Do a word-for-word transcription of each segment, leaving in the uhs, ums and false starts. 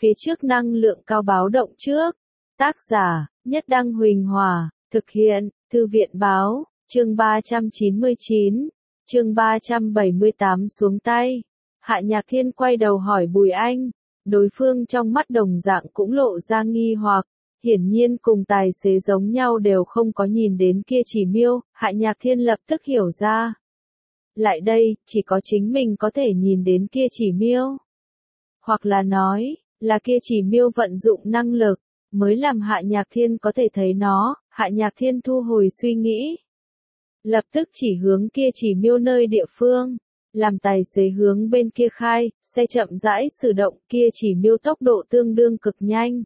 Phía trước năng lượng cao báo động trước. Tác giả, Nhất Đăng Huỳnh Hòa, thực hiện, Thư viện báo, chương ba trăm chín mươi chín, chương ba trăm bảy mươi tám xuống tay. Hạ Nhạc Thiên quay đầu hỏi Bùi Anh, đối phương trong mắt đồng dạng cũng lộ ra nghi hoặc, hiển nhiên cùng tài xế giống nhau đều không có nhìn đến kia chỉ miêu, Hạ Nhạc Thiên lập tức hiểu ra. Lại đây, chỉ có chính mình có thể nhìn đến kia chỉ miêu. Hoặc là nói, là kia chỉ miêu vận dụng năng lực, mới làm Hạ Nhạc Thiên có thể thấy nó. Hạ Nhạc Thiên thu hồi suy nghĩ. Lập tức chỉ hướng kia chỉ miêu nơi địa phương, làm tài xế hướng bên kia khai, xe chậm rãi sử động, kia chỉ miêu tốc độ tương đương cực nhanh.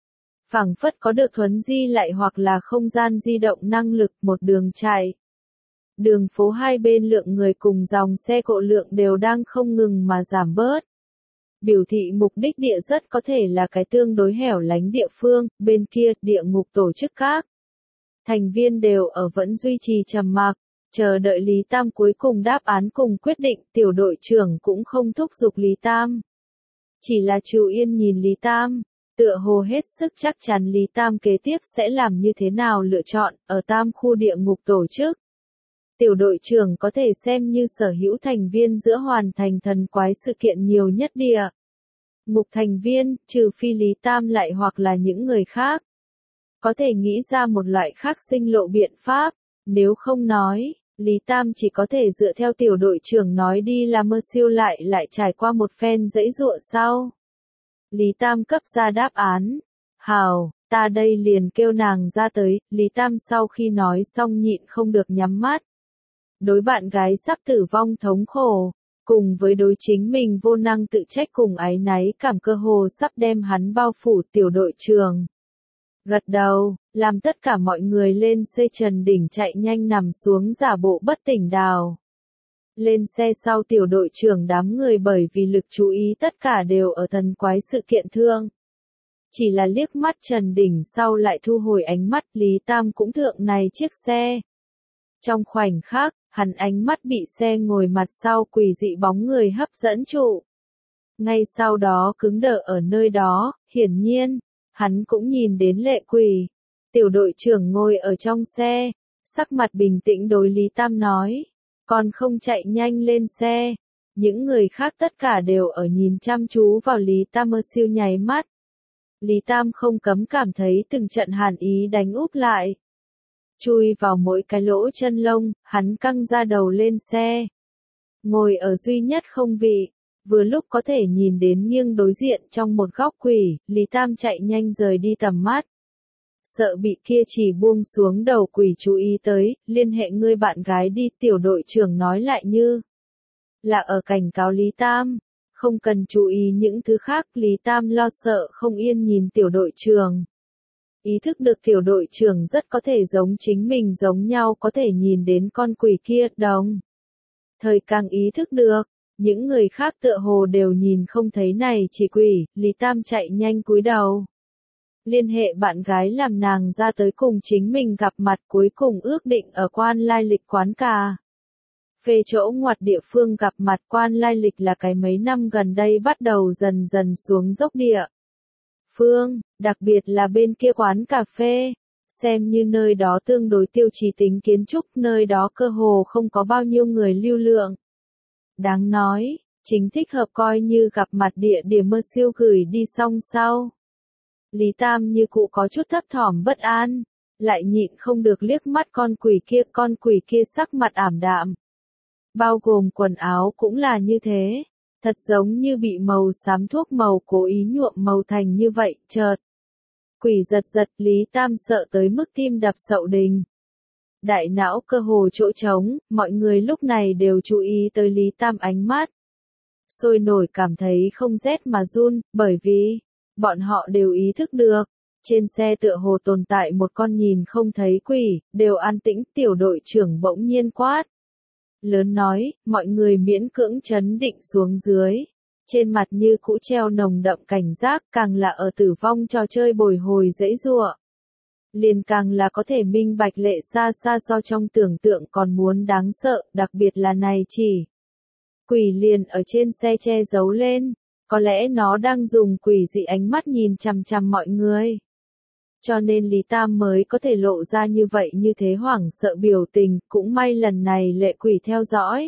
Phảng phất có được thuấn di lại hoặc là không gian di động năng lực một đường chạy. Đường phố hai bên lượng người cùng dòng xe cộ lượng đều đang không ngừng mà giảm bớt. Biểu thị mục đích địa rất có thể là cái tương đối hẻo lánh địa phương, bên kia, địa ngục tổ chức khác. Thành viên đều ở vẫn duy trì trầm mặc, chờ đợi Lý Tam cuối cùng đáp án cùng quyết định, tiểu đội trưởng cũng không thúc giục Lý Tam. Chỉ là Trù Yên nhìn Lý Tam, tựa hồ hết sức chắc chắn Lý Tam kế tiếp sẽ làm như thế nào lựa chọn, ở Tam khu địa ngục tổ chức. Tiểu đội trưởng có thể xem như sở hữu thành viên giữa hoàn thành thần quái sự kiện nhiều nhất địa ngục thành viên, trừ phi Lý Tam lại hoặc là những người khác. Có thể nghĩ ra một loại khác sinh lộ biện pháp, nếu không nói, Lý Tam chỉ có thể dựa theo tiểu đội trưởng nói đi là mơ siêu lại lại trải qua một phen dãy dụa sau. Lý Tam cấp ra đáp án, hào, ta đây liền kêu nàng ra tới, Lý Tam sau khi nói xong nhịn không được nhắm mắt. Đối bạn gái sắp tử vong thống khổ, cùng với đối chính mình vô năng tự trách cùng áy náy cảm cơ hồ sắp đem hắn bao phủ tiểu đội trưởng. Gật đầu, làm tất cả mọi người lên xe trần đỉnh chạy nhanh nằm xuống giả bộ bất tỉnh đào. Lên xe sau tiểu đội trưởng đám người bởi vì lực chú ý tất cả đều ở thần quái sự kiện thương. Chỉ là liếc mắt trần đỉnh sau lại thu hồi ánh mắt Lý Tam cũng thượng này chiếc xe. Trong khoảnh khắc, hắn ánh mắt bị xe ngồi mặt sau quỷ dị bóng người hấp dẫn trụ. Ngay sau đó cứng đờ ở nơi đó, hiển nhiên, hắn cũng nhìn đến lệ quỷ. Tiểu đội trưởng ngồi ở trong xe, sắc mặt bình tĩnh đối Lý Tam nói, còn không chạy nhanh lên xe. Những người khác tất cả đều ở nhìn chăm chú vào Lý Tam mơ siêu nháy mắt. Lý Tam không cấm cảm thấy từng trận hàn ý đánh úp lại. Chui vào mỗi cái lỗ chân lông, hắn căng ra đầu lên xe. Ngồi ở duy nhất không vị, vừa lúc có thể nhìn đến nghiêng đối diện trong một góc quỷ, Lý Tam chạy nhanh rời đi tầm mắt. Sợ bị kia chỉ buông xuống đầu quỷ chú ý tới, liên hệ ngươi bạn gái đi, tiểu đội trưởng nói lại như là ở cảnh cáo Lý Tam, không cần chú ý những thứ khác. Lý Tam lo sợ không yên nhìn tiểu đội trưởng. Ý thức được tiểu đội trưởng rất có thể giống chính mình giống nhau có thể nhìn đến con quỷ kia, đồng thời càng ý thức được, những người khác tựa hồ đều nhìn không thấy này chỉ quỷ, Lý Tam chạy nhanh cúi đầu. Liên hệ bạn gái làm nàng ra tới cùng chính mình gặp mặt, cuối cùng ước định ở Quan Lai Lịch quán cà phê chỗ ngoặt địa phương gặp mặt. Quan Lai Lịch là cái mấy năm gần đây bắt đầu dần dần xuống dốc địa phương, đặc biệt là bên kia quán cà phê, xem như nơi đó tương đối tiêu chí tính kiến trúc, nơi đó cơ hồ không có bao nhiêu người lưu lượng. Đáng nói, chính thích hợp coi như gặp mặt địa điểm mơ siêu gửi đi xong sau. Lý Tam như cụ có chút thấp thỏm bất an, lại nhịn không được liếc mắt con quỷ kia, con quỷ kia sắc mặt ảm đạm. Bao gồm quần áo cũng là như thế, thật giống như bị màu xám thuốc màu cố ý nhuộm màu thành như vậy, chợt. Quỷ giật giật, Lý Tam sợ tới mức tim đập sậu đình. Đại não cơ hồ chỗ trống, mọi người lúc này đều chú ý tới Lý Tam ánh mắt. Sôi nổi cảm thấy không rét mà run, bởi vì, bọn họ đều ý thức được, trên xe tựa hồ tồn tại một con nhìn không thấy quỷ, đều an tĩnh. Tiểu đội trưởng bỗng nhiên quát lớn nói, mọi người miễn cưỡng trấn định xuống dưới. Trên mặt như cũ treo nồng đậm cảnh giác, càng là ở tử vong trò chơi bồi hồi dãy giụa. Liền càng là có thể minh bạch lệ xa xa so trong tưởng tượng còn muốn đáng sợ, đặc biệt là này chỉ. Quỷ liền ở trên xe che giấu lên, Có lẽ nó đang dùng quỷ dị ánh mắt nhìn chằm chằm mọi người. Cho nên Lý Tam mới có thể lộ ra như vậy như thế hoảng sợ biểu tình, cũng may lần này lệ quỷ theo dõi.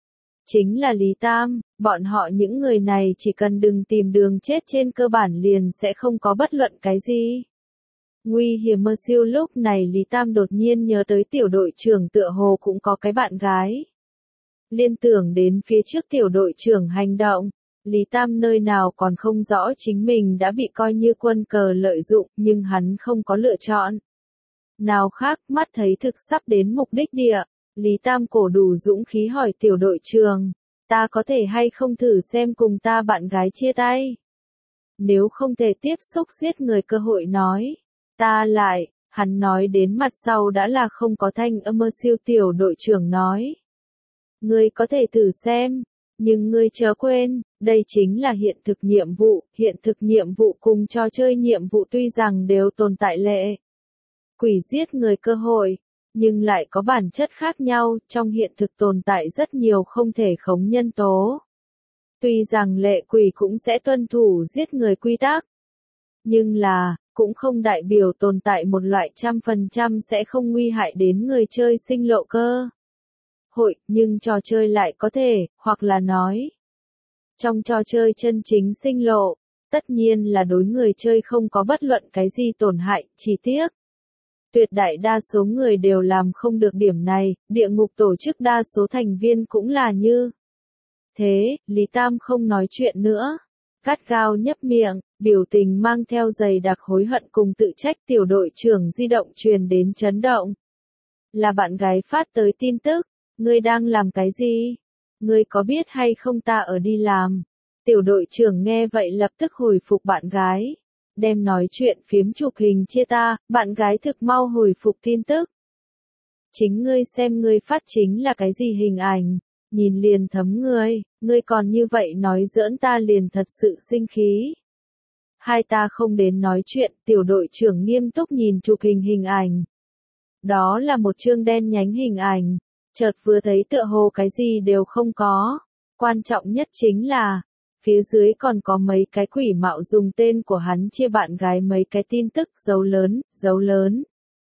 Chính là Lý Tam, bọn họ những người này chỉ cần đừng tìm đường chết trên cơ bản liền sẽ không có bất luận cái gì. Nguy hiểm mơ siêu lúc này Lý Tam đột nhiên nhớ tới tiểu đội trưởng tựa hồ cũng có cái bạn gái. Liên tưởng đến phía trước tiểu đội trưởng hành động, Lý Tam nơi nào còn không rõ chính mình đã bị coi như quân cờ lợi dụng nhưng hắn không có lựa chọn. Nào khác mắt thấy thực sắp đến mục đích địa, Lý Tam cổ đủ dũng khí hỏi tiểu đội trưởng, ta có thể hay không thử xem cùng ta bạn gái chia tay? Nếu không thể tiếp xúc giết người cơ hội nói, ta lại, hắn nói đến mặt sau đã là không có thanh âm mơ siêu tiểu đội trưởng nói. Ngươi có thể thử xem, nhưng ngươi chớ quên, đây chính là hiện thực nhiệm vụ, hiện thực nhiệm vụ cùng trò chơi nhiệm vụ tuy rằng đều tồn tại lệ. Quỷ giết người cơ hội, nhưng lại có bản chất khác nhau, trong hiện thực tồn tại rất nhiều không thể khống nhân tố. Tuy rằng lệ quỷ cũng sẽ tuân thủ giết người quy tắc, nhưng là, cũng không đại biểu tồn tại một loại trăm phần trăm sẽ không nguy hại đến người chơi sinh lộ cơ hội, nhưng trò chơi lại có thể, hoặc là nói. Trong trò chơi chân chính sinh lộ, tất nhiên là đối người chơi không có bất luận cái gì tổn hại, chỉ tiếc. Tuyệt đại đa số người đều làm không được điểm này, địa ngục tổ chức đa số thành viên cũng là như. Thế, Lý Tam không nói chuyện nữa. Gắt gao nhấp miệng, biểu tình mang theo dày đặc hối hận cùng tự trách tiểu đội trưởng di động truyền đến chấn động. Là bạn gái phát tới tin tức, ngươi đang làm cái gì? Ngươi có biết hay không ta ở đi làm? Tiểu đội trưởng nghe vậy lập tức hồi phục bạn gái. Đem nói chuyện phiếm chụp hình chia ta, bạn gái thực mau hồi phục tin tức. Chính ngươi xem ngươi phát chính là cái gì hình ảnh, nhìn liền thấm ngươi, ngươi còn như vậy nói giỡn ta liền thật sự sinh khí. Hai ta không đến nói chuyện, tiểu đội trưởng nghiêm túc nhìn chụp hình hình ảnh. Đó là một chương đen nhánh hình ảnh, chợt vừa thấy tựa hồ cái gì đều không có. Quan trọng nhất chính là, phía dưới còn có mấy cái quỷ mạo dùng tên của hắn chia bạn gái mấy cái tin tức dấu lớn, dấu lớn.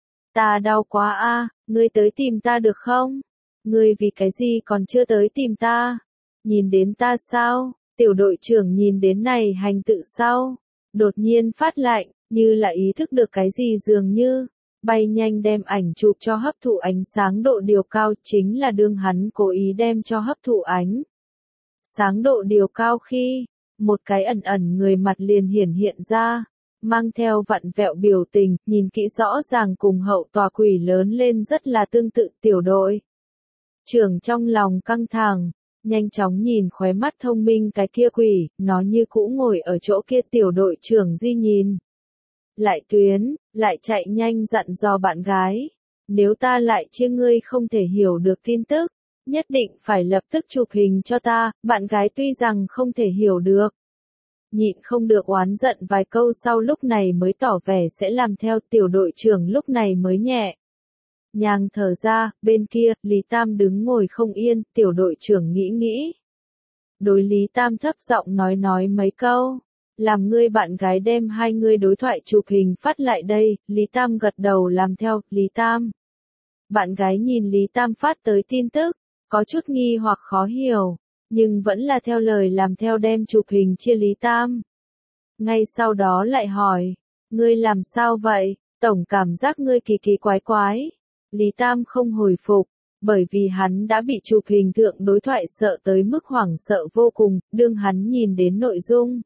Ta đau quá a, ngươi tới tìm ta được không? Ngươi vì cái gì còn chưa tới tìm ta? Nhìn đến ta sao? Tiểu đội trưởng nhìn đến này hành tự sau. Đột nhiên phát lạnh, như là ý thức được cái gì dường như. Bay nhanh đem ảnh chụp cho hấp thụ ánh sáng độ điều cao chính là đương hắn cố ý đem cho hấp thụ ánh. Sáng độ điều cao khi, một cái ẩn ẩn người mặt liền hiển hiện ra, mang theo vặn vẹo biểu tình, nhìn kỹ rõ ràng cùng hậu tòa quỷ lớn lên rất là tương tự tiểu đội. Trưởng trong lòng căng thẳng, nhanh chóng nhìn khóe mắt thông minh cái kia quỷ, nó như cũ ngồi ở chỗ kia tiểu đội trưởng di nhìn. Lại tuyến, lại chạy nhanh dặn dò bạn gái, nếu ta lại chia ngươi không thể hiểu được tin tức, nhất định phải lập tức chụp hình cho ta, bạn gái tuy rằng không thể hiểu được. Nhịn không được oán giận vài câu sau lúc này mới tỏ vẻ sẽ làm theo tiểu đội trưởng lúc này mới nhẹ. Nhàng thở ra, bên kia, Lý Tam đứng ngồi không yên, tiểu đội trưởng nghĩ nghĩ. Đối Lý Tam thấp giọng nói nói mấy câu. Làm ngươi bạn gái đem hai người đối thoại chụp hình phát lại đây, Lý Tam gật đầu làm theo, Lý Tam. Bạn gái nhìn Lý Tam phát tới tin tức, có chút nghi hoặc khó hiểu, nhưng vẫn là theo lời làm theo đem chụp hình chia Lý Tam. Ngay sau đó lại hỏi, ngươi làm sao vậy, tổng cảm giác ngươi kỳ kỳ quái quái. Lý Tam không hồi phục, bởi vì hắn đã bị chụp hình thượng đối thoại sợ tới mức hoảng sợ vô cùng, đương hắn nhìn đến nội dung.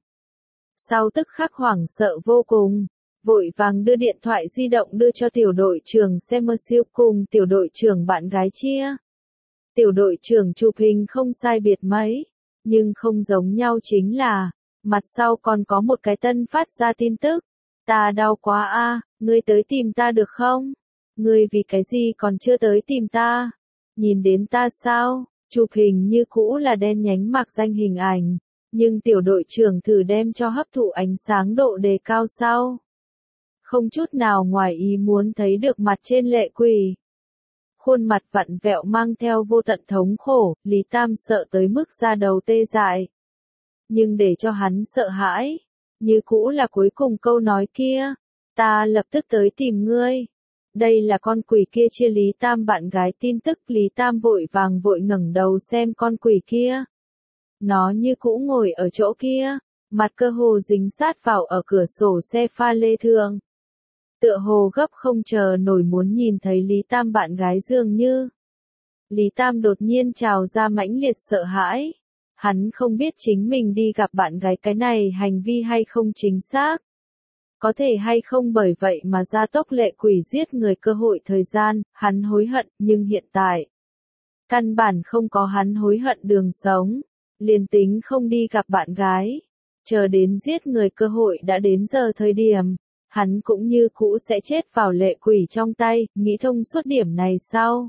Sau tức khắc hoảng sợ vô cùng, vội vàng đưa điện thoại di động đưa cho tiểu đội trưởng xem mơ siêu cùng tiểu đội trưởng bạn gái chia. Tiểu đội trưởng chụp hình không sai biệt mấy, nhưng không giống nhau chính là, mặt sau còn có một cái tân phát ra tin tức. Ta đau quá a, ngươi tới tìm ta được không? Ngươi vì cái gì còn chưa tới tìm ta? Nhìn đến ta sao? Chụp hình như cũ là đen nhánh mặc danh hình ảnh. Nhưng tiểu đội trưởng thử đem cho hấp thụ ánh sáng độ đề cao sau. Không chút nào ngoài ý muốn thấy được mặt trên lệ quỷ. Khuôn mặt vặn vẹo mang theo vô tận thống khổ, Lý Tam sợ tới mức da đầu tê dại. nhưng để cho hắn sợ hãi, như cũ là cuối cùng câu nói kia, ta lập tức tới tìm ngươi. Đây là con quỷ kia chia Lý Tam bạn gái tin tức. Lý Tam vội vàng vội ngẩng đầu xem con quỷ kia. Nó như cũ ngồi ở chỗ kia, mặt cơ hồ dính sát vào ở cửa sổ xe pha lê thường. Tựa hồ gấp không chờ nổi muốn nhìn thấy Lý Tam bạn gái dường như. Lý Tam đột nhiên trào ra mãnh liệt sợ hãi. Hắn không biết chính mình đi gặp bạn gái cái này hành vi hay không chính xác. Có thể hay không bởi vậy mà gia tốc lệ quỷ giết người cơ hội thời gian, hắn hối hận, nhưng hiện tại. Căn bản không có hắn hối hận đường sống. Liền tính không đi gặp bạn gái. Chờ đến giết người cơ hội đã đến giờ thời điểm. Hắn cũng như cũ sẽ chết vào lệ quỷ trong tay, nghĩ thông suốt điểm này sau.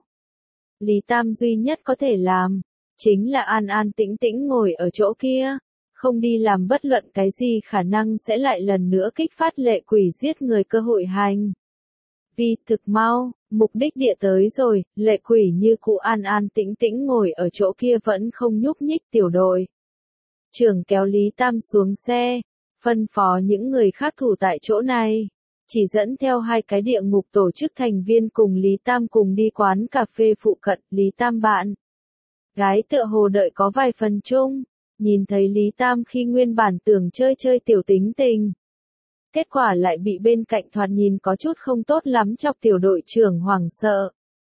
Lý Tam duy nhất có thể làm, chính là an an tĩnh tĩnh ngồi ở chỗ kia, không đi làm bất luận cái gì khả năng sẽ lại lần nữa kích phát lệ quỷ giết người cơ hội hành. Vì thực mau, mục đích địa tới rồi, lệ quỷ như cũ an an tĩnh tĩnh ngồi ở chỗ kia vẫn không nhúc nhích. Tiểu đội trưởng kéo Lý Tam xuống xe, phân phó những người khác thủ tại chỗ này, chỉ dẫn theo hai cái địa ngục tổ chức thành viên cùng Lý Tam cùng đi quán cà phê phụ cận. Lý Tam bạn gái tựa hồ đợi có vài phần chung, nhìn thấy Lý Tam khi nguyên bản tưởng chơi chơi tiểu tính tình. Kết quả lại bị bên cạnh thoạt nhìn có chút không tốt lắm chọc tiểu đội trưởng hoảng sợ.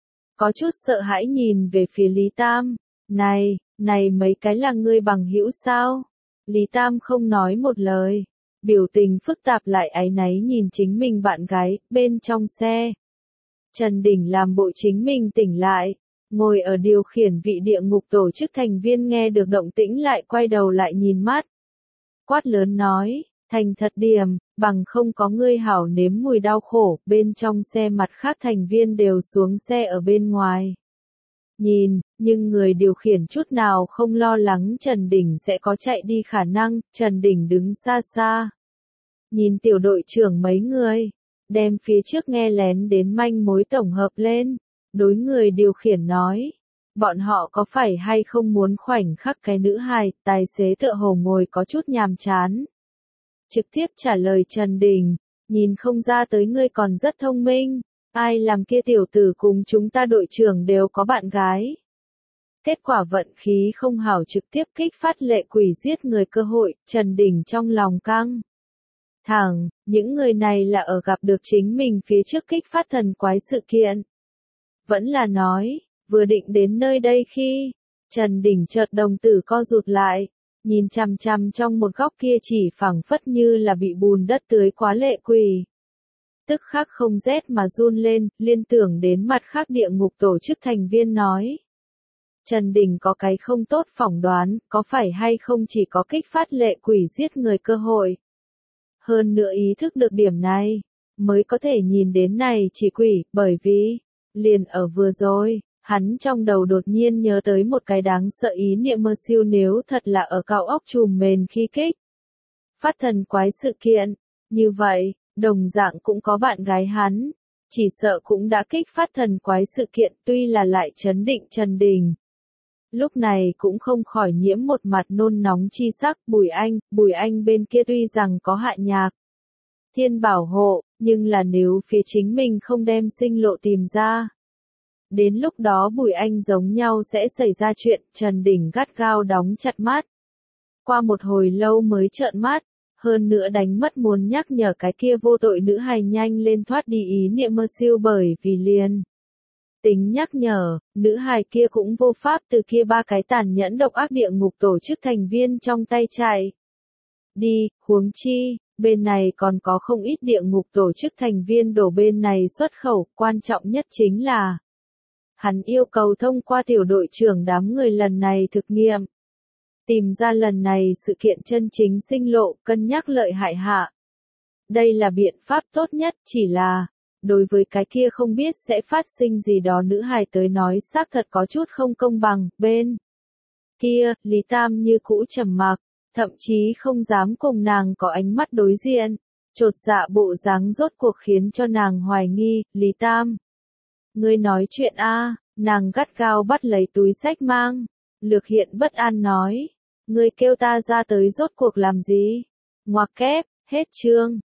Có chút sợ hãi nhìn về phía Lý Tam, này, này mấy cái là ngươi bằng hữu sao? Lý Tam không nói một lời, biểu tình phức tạp lại áy náy nhìn chính mình bạn gái, bên trong xe. Trần Đình làm bộ chính mình tỉnh lại, ngồi ở điều khiển vị địa ngục tổ chức thành viên nghe được động tĩnh lại quay đầu lại nhìn mắt. Quát lớn nói, thành thật điểm, bằng không có ngươi hảo nếm mùi đau khổ. Bên trong xe mặt khác thành viên đều xuống xe ở bên ngoài. Nhìn, nhưng người điều khiển chút nào không lo lắng Trần Đình sẽ có chạy đi khả năng. Trần Đình đứng xa xa, nhìn tiểu đội trưởng mấy người, đem phía trước nghe lén đến manh mối tổng hợp lên, đối người điều khiển nói, bọn họ có phải hay không muốn khoảnh khắc cái nữ hài. Tài xế tựa hồ ngồi có chút nhàm chán, trực tiếp trả lời Trần Đình, nhìn không ra tới ngươi còn rất thông minh, ai làm kia tiểu tử cùng chúng ta đội trưởng đều có bạn gái. Kết quả vận khí không hảo trực tiếp kích phát lệ quỷ giết người cơ hội. Trần Đình trong lòng căng thẳng, những người này là ở gặp được chính mình phía trước kích phát thần quái sự kiện. Vẫn là nói, vừa định đến nơi đây khi, Trần Đình chợt đồng tử co rụt lại, nhìn chằm chằm trong một góc kia chỉ phảng phất như là bị bùn đất tưới quá lệ quỷ. Tức khắc không rét mà run lên, liên tưởng đến mặt khác địa ngục tổ chức thành viên nói. Trần Đình có cái không tốt phỏng đoán, có phải hay không chỉ có kích phát lệ quỷ giết người cơ hội. Hơn nữa ý thức được điểm này, mới có thể nhìn đến này chỉ quỷ, bởi vì, liền ở vừa rồi, hắn trong đầu đột nhiên nhớ tới một cái đáng sợ ý niệm mơ siêu nếu thật là ở cao ốc chùm mền khi kích. Phát thần quái sự kiện, như vậy, đồng dạng cũng có bạn gái hắn, chỉ sợ cũng đã kích phát thần quái sự kiện tuy là lại chấn định Trần Đình. Lúc này cũng không khỏi nhiễm một mặt nôn nóng chi sắc. Bùi Anh, Bùi Anh bên kia tuy rằng có hạ nhạc thiên bảo hộ, nhưng là nếu phía chính mình không đem sinh lộ tìm ra. Đến lúc đó Bùi Anh giống nhau sẽ xảy ra chuyện. Trần Đình gắt gao đóng chặt mắt. Qua một hồi lâu mới trợn mắt, hơn nữa đánh mất muốn nhắc nhở cái kia vô tội nữ hài nhanh lên thoát đi ý niệm mơ siêu bởi vì liền. Tính nhắc nhở, nữ hài kia cũng vô pháp từ kia ba cái tàn nhẫn độc ác địa ngục tổ chức thành viên trong tay chạy. Đi, huống chi, bên này còn có không ít địa ngục tổ chức thành viên đổ bên này xuất khẩu, quan trọng nhất chính là hắn yêu cầu thông qua tiểu đội trưởng đám người lần này thực nghiệm. Tìm ra lần này sự kiện chân chính sinh lộ, cân nhắc lợi hại hạ. Đây là biện pháp tốt nhất, chỉ là, đối với cái kia không biết sẽ phát sinh gì đó nữ hài tới nói xác thật có chút không công bằng. Bên kia, Lý Tam như cũ trầm mặc, thậm chí không dám cùng nàng có ánh mắt đối diện. Chột dạ bộ dáng rốt cuộc khiến cho nàng hoài nghi. Lý Tam, ngươi nói chuyện a? Nàng gắt gao bắt lấy túi sách mang, lược hiện bất an nói. Ngươi kêu ta ra tới rốt cuộc làm gì? Ngoặc kép, hết chương.